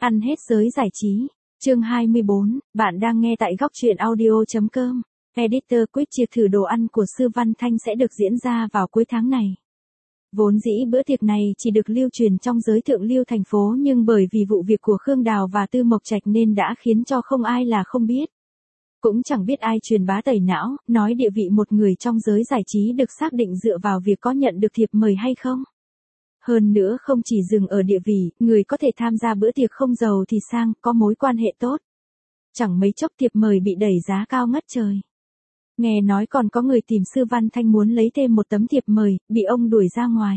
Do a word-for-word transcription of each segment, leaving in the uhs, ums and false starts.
Ăn hết giới giải trí. Chương hai mươi bốn, bạn đang nghe tại góc truyện audio chấm com. Editor Quyết triệt thử đồ ăn của Sư Văn Thanh sẽ được diễn ra vào cuối tháng này. Vốn dĩ bữa tiệc này chỉ được lưu truyền trong giới thượng lưu thành phố, nhưng bởi vì vụ việc của Khương Đào và Tư Mộc Trạch nên đã khiến cho không ai là không biết. Cũng chẳng biết ai truyền bá tẩy não, nói địa vị một người trong giới giải trí được xác định dựa vào việc có nhận được thiệp mời hay không. Hơn nữa không chỉ dừng ở địa vị, người có thể tham gia bữa tiệc không giàu thì sang, có mối quan hệ tốt. Chẳng mấy chốc thiệp mời bị đẩy giá cao ngất trời. Nghe nói còn có người tìm Sư Văn Thanh muốn lấy thêm một tấm thiệp mời, bị ông đuổi ra ngoài.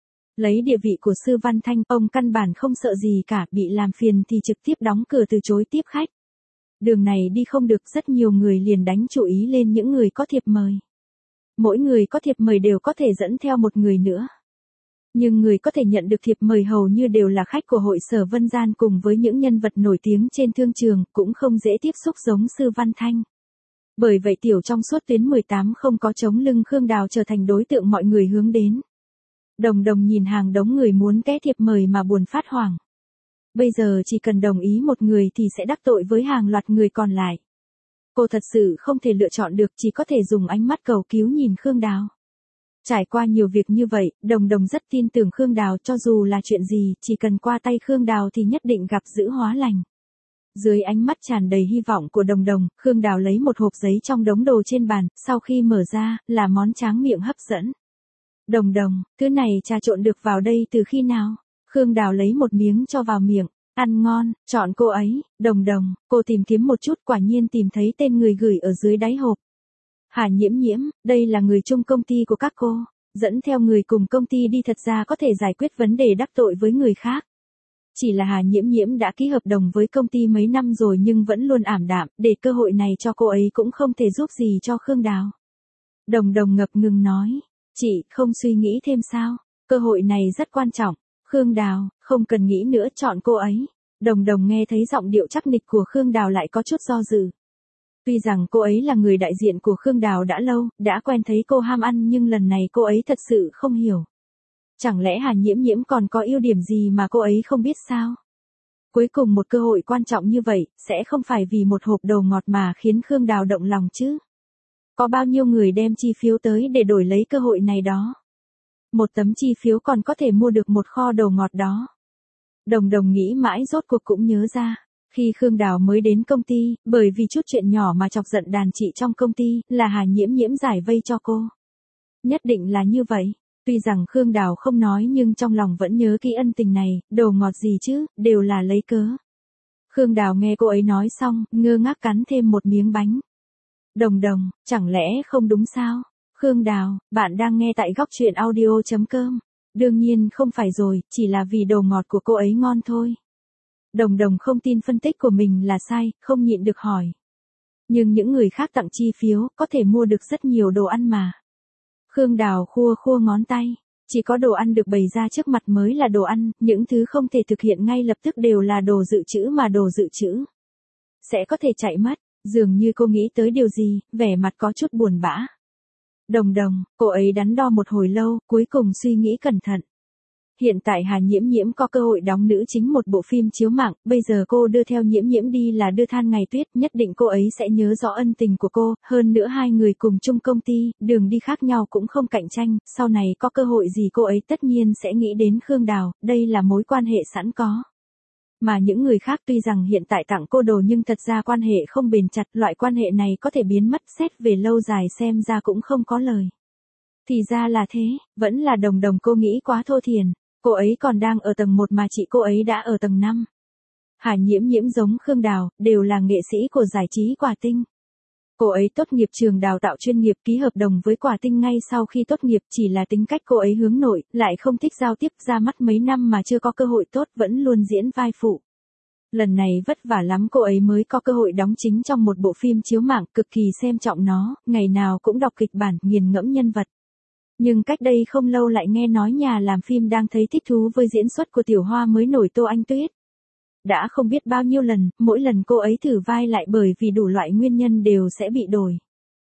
Lấy địa vị của Sư Văn Thanh, ông căn bản không sợ gì cả, bị làm phiền thì trực tiếp đóng cửa từ chối tiếp khách. Đường này đi không được, rất nhiều người liền đánh chú ý lên những người có thiệp mời. Mỗi người có thiệp mời đều có thể dẫn theo một người nữa. Nhưng người có thể nhận được thiệp mời hầu như đều là khách của hội Sở Vân Gian cùng với những nhân vật nổi tiếng trên thương trường, cũng không dễ tiếp xúc giống Sư Văn Thanh. Bởi vậy tiểu trong suốt tuyến mười tám không có chống lưng Khương Đào trở thành đối tượng mọi người hướng đến. Đồng Đồng nhìn hàng đống người muốn ké thiệp mời mà buồn phát hoảng. Bây giờ chỉ cần đồng ý một người thì sẽ đắc tội với hàng loạt người còn lại. Cô thật sự không thể lựa chọn được, chỉ có thể dùng ánh mắt cầu cứu nhìn Khương Đào. Trải qua nhiều việc như vậy, Đồng Đồng rất tin tưởng Khương Đào, cho dù là chuyện gì, chỉ cần qua tay Khương Đào thì nhất định gặp dữ hóa lành. Dưới ánh mắt tràn đầy hy vọng của Đồng Đồng, Khương Đào lấy một hộp giấy trong đống đồ trên bàn, sau khi mở ra, là món tráng miệng hấp dẫn. Đồng Đồng, thứ này trà trộn được vào đây từ khi nào? Khương Đào lấy một miếng cho vào miệng, ăn ngon, chọn cô ấy. Đồng Đồng, cô tìm kiếm một chút, quả nhiên tìm thấy tên người gửi ở dưới đáy hộp. Hà Nhiễm Nhiễm, đây là người chung công ty của các cô, dẫn theo người cùng công ty đi thật ra có thể giải quyết vấn đề đắc tội với người khác. Chỉ là Hà Nhiễm Nhiễm đã ký hợp đồng với công ty mấy năm rồi nhưng vẫn luôn ảm đạm, để cơ hội này cho cô ấy cũng không thể giúp gì cho Khương Đào. Đồng Đồng ngập ngừng nói, chị không suy nghĩ thêm sao, cơ hội này rất quan trọng. Khương Đào, không cần nghĩ nữa, chọn cô ấy. Đồng Đồng nghe thấy giọng điệu chắc nịch của Khương Đào lại có chút do dự. Tuy rằng cô ấy là người đại diện của Khương Đào đã lâu, đã quen thấy cô ham ăn, nhưng lần này cô ấy thật sự không hiểu. Chẳng lẽ Hà Nhiễm Nhiễm còn có ưu điểm gì mà cô ấy không biết sao? Cuối cùng một cơ hội quan trọng như vậy, sẽ không phải vì một hộp đồ ngọt mà khiến Khương Đào động lòng chứ? Có bao nhiêu người đem chi phiếu tới để đổi lấy cơ hội này đó? Một tấm chi phiếu còn có thể mua được một kho đồ ngọt đó. Đồng Đồng nghĩ mãi rốt cuộc cũng nhớ ra. Khi Khương Đào mới đến công ty, bởi vì chút chuyện nhỏ mà chọc giận đàn chị trong công ty, là Hà Nhiễm Nhiễm giải vây cho cô. Nhất định là như vậy. Tuy rằng Khương Đào không nói nhưng trong lòng vẫn nhớ kỹ ân tình này, đồ ngọt gì chứ, đều là lấy cớ. Khương Đào nghe cô ấy nói xong, ngơ ngác cắn thêm một miếng bánh. Đồng Đồng, chẳng lẽ không đúng sao? Khương Đào, bạn đang nghe tại góc truyện audio chấm com. Đương nhiên không phải rồi, chỉ là vì đồ ngọt của cô ấy ngon thôi. Đồng Đồng không tin phân tích của mình là sai, không nhịn được hỏi. Nhưng những người khác tặng chi phiếu, có thể mua được rất nhiều đồ ăn mà. Khương Đào khua khua ngón tay, chỉ có đồ ăn được bày ra trước mặt mới là đồ ăn, những thứ không thể thực hiện ngay lập tức đều là đồ dự trữ mà đồ dự trữ sẽ có thể chạy mất. Dường như cô nghĩ tới điều gì, vẻ mặt có chút buồn bã. Đồng Đồng, cô ấy đắn đo một hồi lâu, cuối cùng suy nghĩ cẩn thận. Hiện tại Hà Nhiễm Nhiễm có cơ hội đóng nữ chính một bộ phim chiếu mạng, bây giờ cô đưa theo Nhiễm Nhiễm đi là đưa than ngày tuyết, nhất định cô ấy sẽ nhớ rõ ân tình của cô, hơn nữa hai người cùng chung công ty, đường đi khác nhau cũng không cạnh tranh, sau này có cơ hội gì cô ấy tất nhiên sẽ nghĩ đến Khương Đào, đây là mối quan hệ sẵn có. Mà những người khác tuy rằng hiện tại tặng cô đồ nhưng thật ra quan hệ không bền chặt, loại quan hệ này có thể biến mất, xét về lâu dài xem ra cũng không có lời. Thì ra là thế, vẫn là Đồng Đồng cô nghĩ quá thô thiển. Cô ấy còn đang ở tầng một mà chị cô ấy đã ở tầng năm. Hà Nhiễm Nhiễm giống Khương Đào, đều là nghệ sĩ của giải trí Quả Tinh. Cô ấy tốt nghiệp trường đào tạo chuyên nghiệp, ký hợp đồng với Quả Tinh ngay sau khi tốt nghiệp, chỉ là tính cách cô ấy hướng nội, lại không thích giao tiếp, ra mắt mấy năm mà chưa có cơ hội tốt, vẫn luôn diễn vai phụ. Lần này vất vả lắm cô ấy mới có cơ hội đóng chính trong một bộ phim chiếu mạng, cực kỳ xem trọng nó, ngày nào cũng đọc kịch bản, nghiền ngẫm nhân vật. Nhưng cách đây không lâu lại nghe nói nhà làm phim đang thấy thích thú với diễn xuất của tiểu hoa mới nổi Tô Anh Tuyết. Đã không biết bao nhiêu lần, mỗi lần cô ấy thử vai lại bởi vì đủ loại nguyên nhân đều sẽ bị đổi.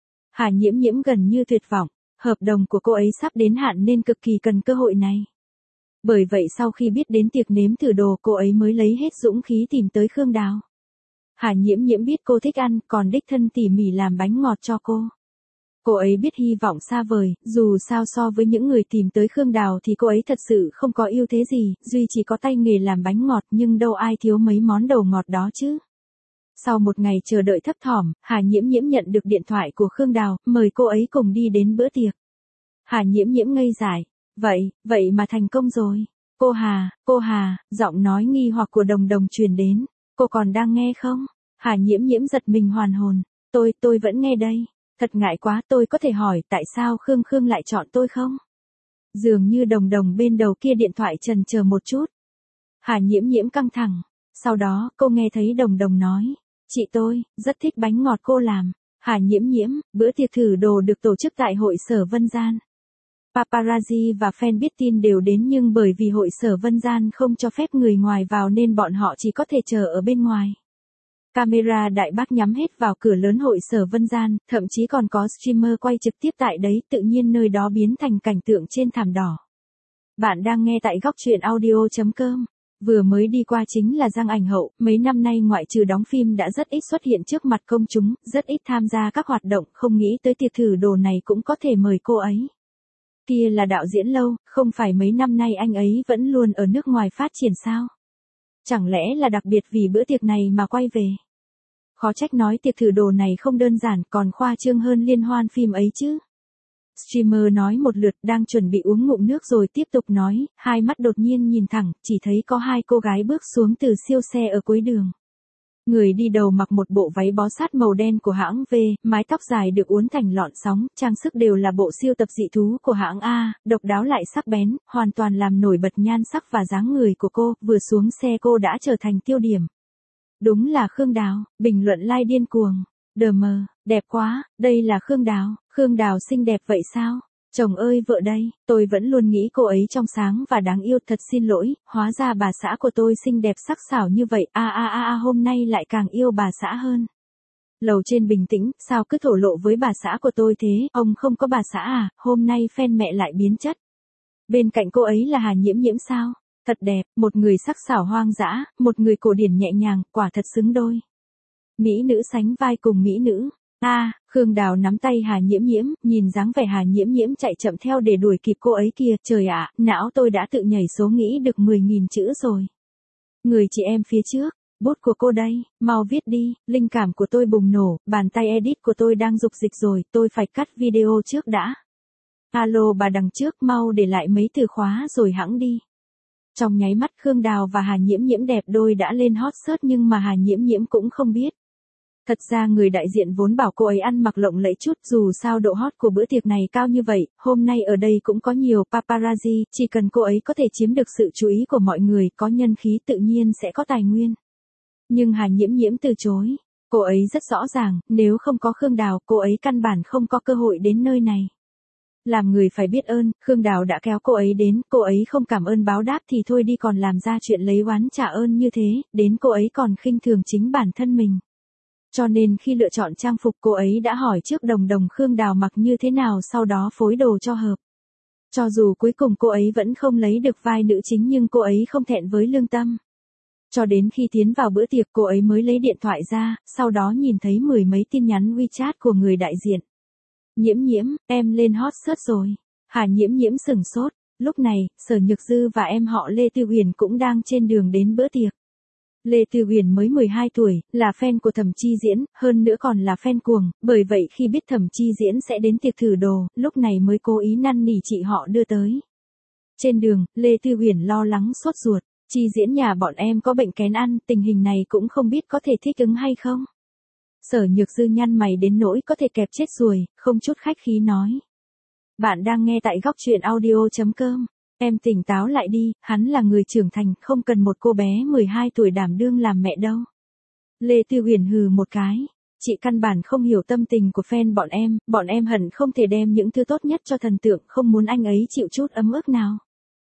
Hà Nhiễm Nhiễm gần như tuyệt vọng, hợp đồng của cô ấy sắp đến hạn nên cực kỳ cần cơ hội này. Bởi vậy sau khi biết đến tiệc nếm thử đồ cô ấy mới lấy hết dũng khí tìm tới Khương Đào. Hà Nhiễm Nhiễm biết cô thích ăn, còn đích thân tỉ mỉ làm bánh ngọt cho cô. Cô ấy biết hy vọng xa vời, dù sao so với những người tìm tới Khương Đào thì cô ấy thật sự không có ưu thế gì, duy chỉ có tay nghề làm bánh ngọt nhưng đâu ai thiếu mấy món đồ ngọt đó chứ. Sau một ngày chờ đợi thấp thỏm, Hà Nhiễm Nhiễm nhận được điện thoại của Khương Đào, mời cô ấy cùng đi đến bữa tiệc. Hà Nhiễm Nhiễm ngây dại, vậy, vậy mà thành công rồi. Cô Hà, cô Hà, giọng nói nghi hoặc của Đồng Đồng truyền đến, cô còn đang nghe không? Hà Nhiễm Nhiễm giật mình hoàn hồn, tôi, tôi vẫn nghe đây. Thật ngại quá, tôi có thể hỏi tại sao Khương Khương lại chọn tôi không? Dường như Đồng Đồng bên đầu kia điện thoại chần chờ một chút. Hà Nhiễm Nhiễm căng thẳng. Sau đó, cô nghe thấy Đồng Đồng nói. Chị tôi, rất thích bánh ngọt cô làm. Hà Nhiễm Nhiễm, bữa tiệc thử đồ được tổ chức tại hội Sở Vân Gian. Paparazzi và fan biết tin đều đến nhưng bởi vì hội Sở Vân Gian không cho phép người ngoài vào nên bọn họ chỉ có thể chờ ở bên ngoài. Camera đại bác nhắm hết vào cửa lớn hội Sở Vân Gian, thậm chí còn có streamer quay trực tiếp tại đấy, tự nhiên nơi đó biến thành cảnh tượng trên thảm đỏ. Bạn đang nghe tại góc truyện audio chấm com. Vừa mới đi qua chính là Giang Ảnh Hậu, mấy năm nay ngoại trừ đóng phim đã rất ít xuất hiện trước mặt công chúng, rất ít tham gia các hoạt động, không nghĩ tới tiệc thử đồ này cũng có thể mời cô ấy. Kia là đạo diễn lâu, không phải mấy năm nay anh ấy vẫn luôn ở nước ngoài phát triển sao? Chẳng lẽ là đặc biệt vì bữa tiệc này mà quay về? Khó trách nói tiệc thử đồ này không đơn giản còn khoa trương hơn liên hoan phim ấy chứ. Streamer nói một lượt đang chuẩn bị uống ngụm nước rồi tiếp tục nói, hai mắt đột nhiên nhìn thẳng, chỉ thấy có hai cô gái bước xuống từ siêu xe ở cuối đường. Người đi đầu mặc một bộ váy bó sát màu đen của hãng V, mái tóc dài được uốn thành lọn sóng, trang sức đều là bộ siêu tập dị thú của hãng A, độc đáo lại sắc bén, hoàn toàn làm nổi bật nhan sắc và dáng người của cô, vừa xuống xe cô đã trở thành tiêu điểm. Đúng là Khương Đào, bình luận like điên cuồng. Đờ mờ, đẹp quá, đây là Khương Đào, Khương Đào xinh đẹp vậy sao? Chồng ơi vợ đây, tôi vẫn luôn nghĩ cô ấy trong sáng và đáng yêu, thật xin lỗi, hóa ra bà xã của tôi xinh đẹp sắc sảo như vậy, a a a a hôm nay lại càng yêu bà xã hơn. Lầu trên bình tĩnh, sao cứ thổ lộ với bà xã của tôi thế, ông không có bà xã à, hôm nay fan mẹ lại biến chất. Bên cạnh cô ấy là Hà Nhiễm Nhiễm sao? Thật đẹp, một người sắc sảo hoang dã, một người cổ điển nhẹ nhàng, quả thật xứng đôi. Mỹ nữ sánh vai cùng mỹ nữ. A, à, Khương Đào nắm tay Hà Nhiễm Nhiễm, nhìn dáng vẻ Hà Nhiễm Nhiễm chạy chậm theo để đuổi kịp cô ấy kìa, trời ạ, não tôi đã tự nhảy số nghĩ được mười nghìn chữ rồi. Người chị em phía trước, bút của cô đây, mau viết đi, linh cảm của tôi bùng nổ, bàn tay edit của tôi đang dục dịch rồi, tôi phải cắt video trước đã. Alo bà đằng trước, mau để lại mấy từ khóa rồi hẵng đi. Trong nháy mắt Khương Đào và Hà Nhiễm Nhiễm đẹp đôi đã lên hot search nhưng mà Hà Nhiễm Nhiễm cũng không biết. Thật ra người đại diện vốn bảo cô ấy ăn mặc lộng lẫy chút, dù sao độ hot của bữa tiệc này cao như vậy, hôm nay ở đây cũng có nhiều paparazzi, chỉ cần cô ấy có thể chiếm được sự chú ý của mọi người, có nhân khí tự nhiên sẽ có tài nguyên. Nhưng Hà Nhiễm Nhiễm từ chối, cô ấy rất rõ ràng, nếu không có Khương Đào, cô ấy căn bản không có cơ hội đến nơi này. Làm người phải biết ơn, Khương Đào đã kéo cô ấy đến, cô ấy không cảm ơn báo đáp thì thôi đi còn làm ra chuyện lấy oán trả ơn như thế, đến cô ấy còn khinh thường chính bản thân mình. Cho nên khi lựa chọn trang phục cô ấy đã hỏi trước Đồng Đồng Khương Đào mặc như thế nào sau đó phối đồ cho hợp. Cho dù cuối cùng cô ấy vẫn không lấy được vai nữ chính nhưng cô ấy không thẹn với lương tâm. Cho đến khi tiến vào bữa tiệc cô ấy mới lấy điện thoại ra, sau đó nhìn thấy mười mấy tin nhắn WeChat của người đại diện. Nhiễm Nhiễm, em lên hot search rồi. Hà Nhiễm Nhiễm sửng sốt, lúc này, Sở Nhược Dư và em họ Lê Tư Huyền cũng đang trên đường đến bữa tiệc. Lê Tư Huyền mới mười hai tuổi, là fan của Thẩm Chi Diễn, hơn nữa còn là fan cuồng, bởi vậy khi biết Thẩm Chi Diễn sẽ đến tiệc thử đồ, lúc này mới cố ý năn nỉ chị họ đưa tới. Trên đường, Lê Tư Huyền lo lắng sốt ruột, Chi Diễn nhà bọn em có bệnh kén ăn, tình hình này cũng không biết có thể thích ứng hay không. Sở Nhược Dư nhăn mày đến nỗi có thể kẹp chết ruồi, không chút khách khí nói. Bạn đang nghe tại góc truyện audio chấm com. Em tỉnh táo lại đi, hắn là người trưởng thành, không cần một cô bé mười hai tuổi đảm đương làm mẹ đâu. Lê Tư Huyền hừ một cái. Chị căn bản không hiểu tâm tình của fan bọn em, bọn em hận không thể đem những thứ tốt nhất cho thần tượng, không muốn anh ấy chịu chút ấm ức nào.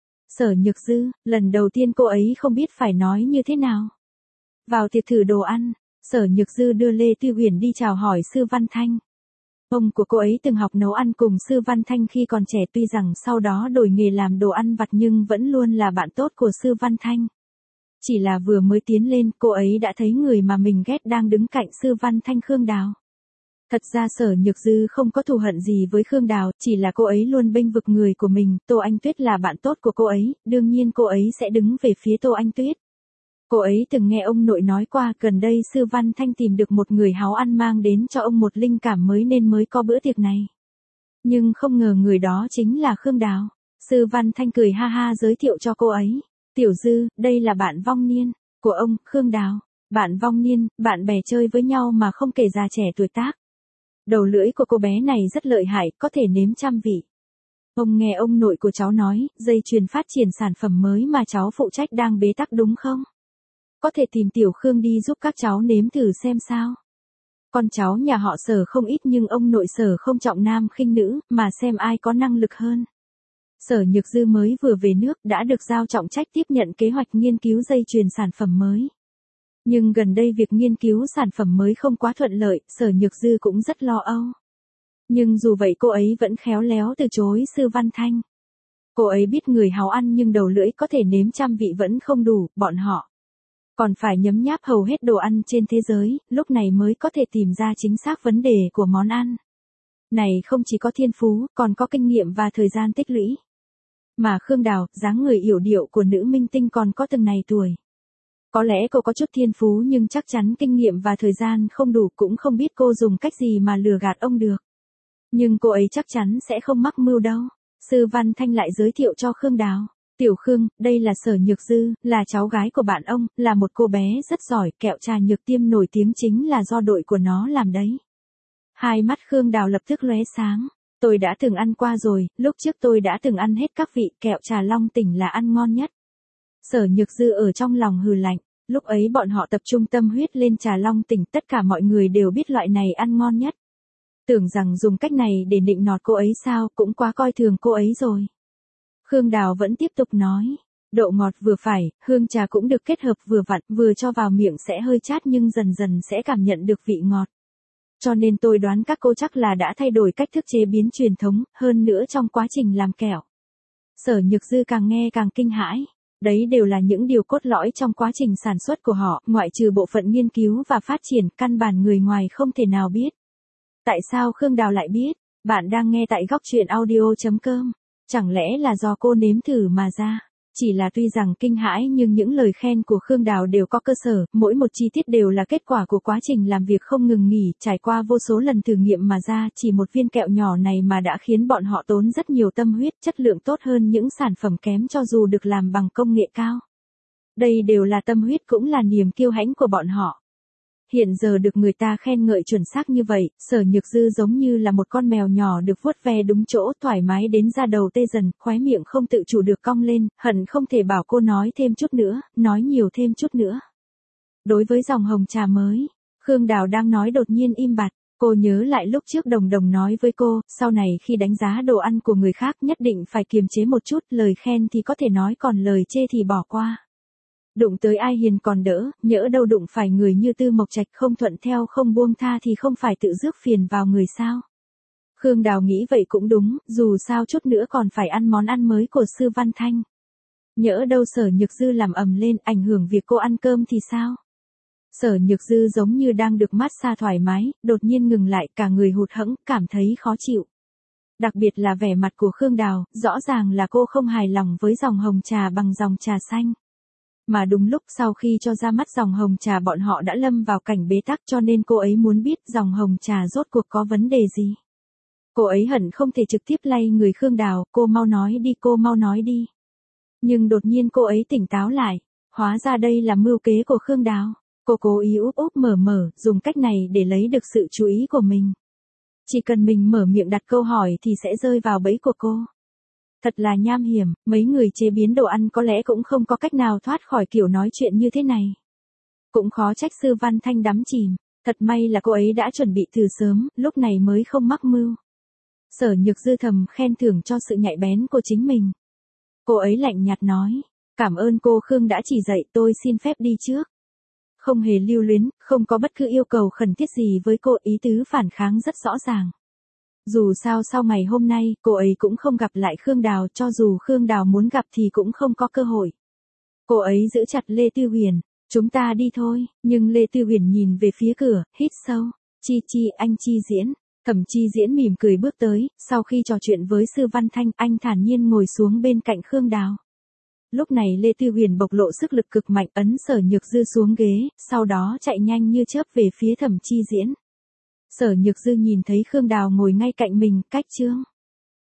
Sở Nhược Dư, lần đầu tiên cô ấy không biết phải nói như thế nào. Vào tiệc thử đồ ăn, Sở Nhược Dư đưa Lê Tư Huyền đi chào hỏi Sư Văn Thanh. Ông của cô ấy từng học nấu ăn cùng Sư Văn Thanh khi còn trẻ, tuy rằng sau đó đổi nghề làm đồ ăn vặt nhưng vẫn luôn là bạn tốt của Sư Văn Thanh. Chỉ là vừa mới tiến lên, cô ấy đã thấy người mà mình ghét đang đứng cạnh Sư Văn Thanh, Khương Đào. Thật ra Sở Nhược Dư không có thù hận gì với Khương Đào, chỉ là cô ấy luôn bênh vực người của mình, Tô Anh Tuyết là bạn tốt của cô ấy, đương nhiên cô ấy sẽ đứng về phía Tô Anh Tuyết. Cô ấy từng nghe ông nội nói qua, gần đây Sư Văn Thanh tìm được một người háo ăn mang đến cho ông một linh cảm mới nên mới có bữa tiệc này. Nhưng không ngờ người đó chính là Khương Đào. Sư Văn Thanh cười ha ha giới thiệu cho cô ấy. Tiểu Dư, đây là bạn vong niên của ông, Khương Đào. Bạn vong niên, bạn bè chơi với nhau mà không kể già trẻ tuổi tác. Đầu lưỡi của cô bé này rất lợi hại, có thể nếm trăm vị. Ông nghe ông nội của cháu nói, dây chuyền phát triển sản phẩm mới mà cháu phụ trách đang bế tắc đúng không? Có thể tìm Tiểu Khương đi giúp các cháu nếm thử xem sao. Con cháu nhà họ Sở không ít nhưng ông nội Sở không trọng nam khinh nữ, mà xem ai có năng lực hơn. Sở Nhược Dư mới vừa về nước đã được giao trọng trách tiếp nhận kế hoạch nghiên cứu dây chuyền sản phẩm mới. Nhưng gần đây việc nghiên cứu sản phẩm mới không quá thuận lợi, Sở Nhược Dư cũng rất lo âu. Nhưng dù vậy cô ấy vẫn khéo léo từ chối Sư Văn Thanh. Cô ấy biết người háo ăn nhưng đầu lưỡi có thể nếm trăm vị vẫn không đủ, bọn họ còn phải nhấm nháp hầu hết đồ ăn trên thế giới, lúc này mới có thể tìm ra chính xác vấn đề của món ăn. Này không chỉ có thiên phú, còn có kinh nghiệm và thời gian tích lũy. Mà Khương Đào, dáng người yểu điệu của nữ minh tinh còn có từng này tuổi. Có lẽ cô có chút thiên phú nhưng chắc chắn kinh nghiệm và thời gian không đủ, cũng không biết cô dùng cách gì mà lừa gạt ông được. Nhưng cô ấy chắc chắn sẽ không mắc mưu đâu. Sư Văn Thanh lại giới thiệu cho Khương Đào. Tiểu Khương, đây là Sở Nhược Dư, là cháu gái của bạn ông, là một cô bé rất giỏi, kẹo trà Nhược Tiêm nổi tiếng chính là do đội của nó làm đấy. Hai mắt Khương Đào lập tức lóe sáng. Tôi đã từng ăn qua rồi, lúc trước tôi đã từng ăn hết các vị, kẹo trà Long Tỉnh là ăn ngon nhất. Sở Nhược Dư ở trong lòng hừ lạnh, lúc ấy bọn họ tập trung tâm huyết lên trà Long Tỉnh, tất cả mọi người đều biết loại này ăn ngon nhất. Tưởng rằng dùng cách này để nịnh nọt cô ấy sao, cũng quá coi thường cô ấy rồi. Khương Đào vẫn tiếp tục nói, độ ngọt vừa phải, hương trà cũng được kết hợp vừa vặn, vừa cho vào miệng sẽ hơi chát nhưng dần dần sẽ cảm nhận được vị ngọt. Cho nên tôi đoán các cô chắc là đã thay đổi cách thức chế biến truyền thống, hơn nữa trong quá trình làm kẹo. Sở Nhược Dư càng nghe càng kinh hãi. Đấy đều là những điều cốt lõi trong quá trình sản xuất của họ, ngoại trừ bộ phận nghiên cứu và phát triển, căn bản người ngoài không thể nào biết. Tại sao Khương Đào lại biết? Bạn đang nghe tại góc truyện audio chấm com. Chẳng lẽ là do cô nếm thử mà ra? Chỉ là tuy rằng kinh hãi nhưng những lời khen của Khương Đào đều có cơ sở, mỗi một chi tiết đều là kết quả của quá trình làm việc không ngừng nghỉ, trải qua vô số lần thử nghiệm mà ra, chỉ một viên kẹo nhỏ này mà đã khiến bọn họ tốn rất nhiều tâm huyết, chất lượng tốt hơn những sản phẩm kém cho dù được làm bằng công nghệ cao. Đây đều là tâm huyết cũng là niềm kiêu hãnh của bọn họ. Hiện giờ được người ta khen ngợi chuẩn xác như vậy, Sở Nhược Dư giống như là một con mèo nhỏ được vuốt ve đúng chỗ, thoải mái đến da đầu tê dần, khóe miệng không tự chủ được cong lên, hận không thể bảo cô nói thêm chút nữa, nói nhiều thêm chút nữa. Đối với dòng hồng trà mới, Khương Đào đang nói đột nhiên im bặt, cô nhớ lại lúc trước Đồng Đồng nói với cô, sau này khi đánh giá đồ ăn của người khác nhất định phải kiềm chế một chút, lời khen thì có thể nói còn lời chê thì bỏ qua. Đụng tới ai hiền còn đỡ, nhỡ đâu đụng phải người như Tư Mộc Trạch không thuận theo không buông tha thì không phải tự rước phiền vào người sao. Khương Đào nghĩ vậy cũng đúng, dù sao chút nữa còn phải ăn món ăn mới của Sư Văn Thanh. Nhỡ đâu Sở Nhược Dư làm ầm lên ảnh hưởng việc cô ăn cơm thì sao? Sở Nhược Dư giống như đang được massage thoải mái, đột nhiên ngừng lại, cả người hụt hẫng, cảm thấy khó chịu. Đặc biệt là vẻ mặt của Khương Đào, rõ ràng là cô không hài lòng với dòng hồng trà bằng dòng trà xanh. Mà đúng lúc sau khi cho ra mắt dòng hồng trà bọn họ đã lâm vào cảnh bế tắc, cho nên cô ấy muốn biết dòng hồng trà rốt cuộc có vấn đề gì. Cô ấy hận không thể trực tiếp lay người Khương Đào, cô mau nói đi, cô mau nói đi. Nhưng đột nhiên cô ấy tỉnh táo lại, hóa ra đây là mưu kế của Khương Đào. Cô cố ý úp úp mở mở, dùng cách này để lấy được sự chú ý của mình. Chỉ cần mình mở miệng đặt câu hỏi thì sẽ rơi vào bẫy của cô. Thật là nham hiểm, mấy người chế biến đồ ăn có lẽ cũng không có cách nào thoát khỏi kiểu nói chuyện như thế này. Cũng khó trách Sư Văn Thanh đắm chìm, thật may là cô ấy đã chuẩn bị từ sớm, lúc này mới không mắc mưu. Sở Nhược Dư thầm khen thưởng cho sự nhạy bén của chính mình. Cô ấy lạnh nhạt nói, cảm ơn cô Khương đã chỉ dạy, tôi xin phép đi trước. Không hề lưu luyến, không có bất cứ yêu cầu khẩn thiết gì với cô, ý tứ phản kháng rất rõ ràng. Dù sao sau ngày hôm nay, cô ấy cũng không gặp lại Khương Đào, cho dù Khương Đào muốn gặp thì cũng không có cơ hội. Cô ấy giữ chặt Lê Tư Huyền, chúng ta đi thôi, nhưng Lê Tư Huyền nhìn về phía cửa, hít sâu, Chi Chi anh Chi Diễn. Thẩm Chi Diễn mỉm cười bước tới, sau khi trò chuyện với Sư Văn Thanh, anh thản nhiên ngồi xuống bên cạnh Khương Đào. Lúc này Lê Tư Huyền bộc lộ sức lực cực mạnh, ấn Sở Nhược Dư xuống ghế, sau đó chạy nhanh như chớp về phía Thẩm Chi Diễn. Sở Nhược Dư nhìn thấy Khương Đào ngồi ngay cạnh mình, cách chương.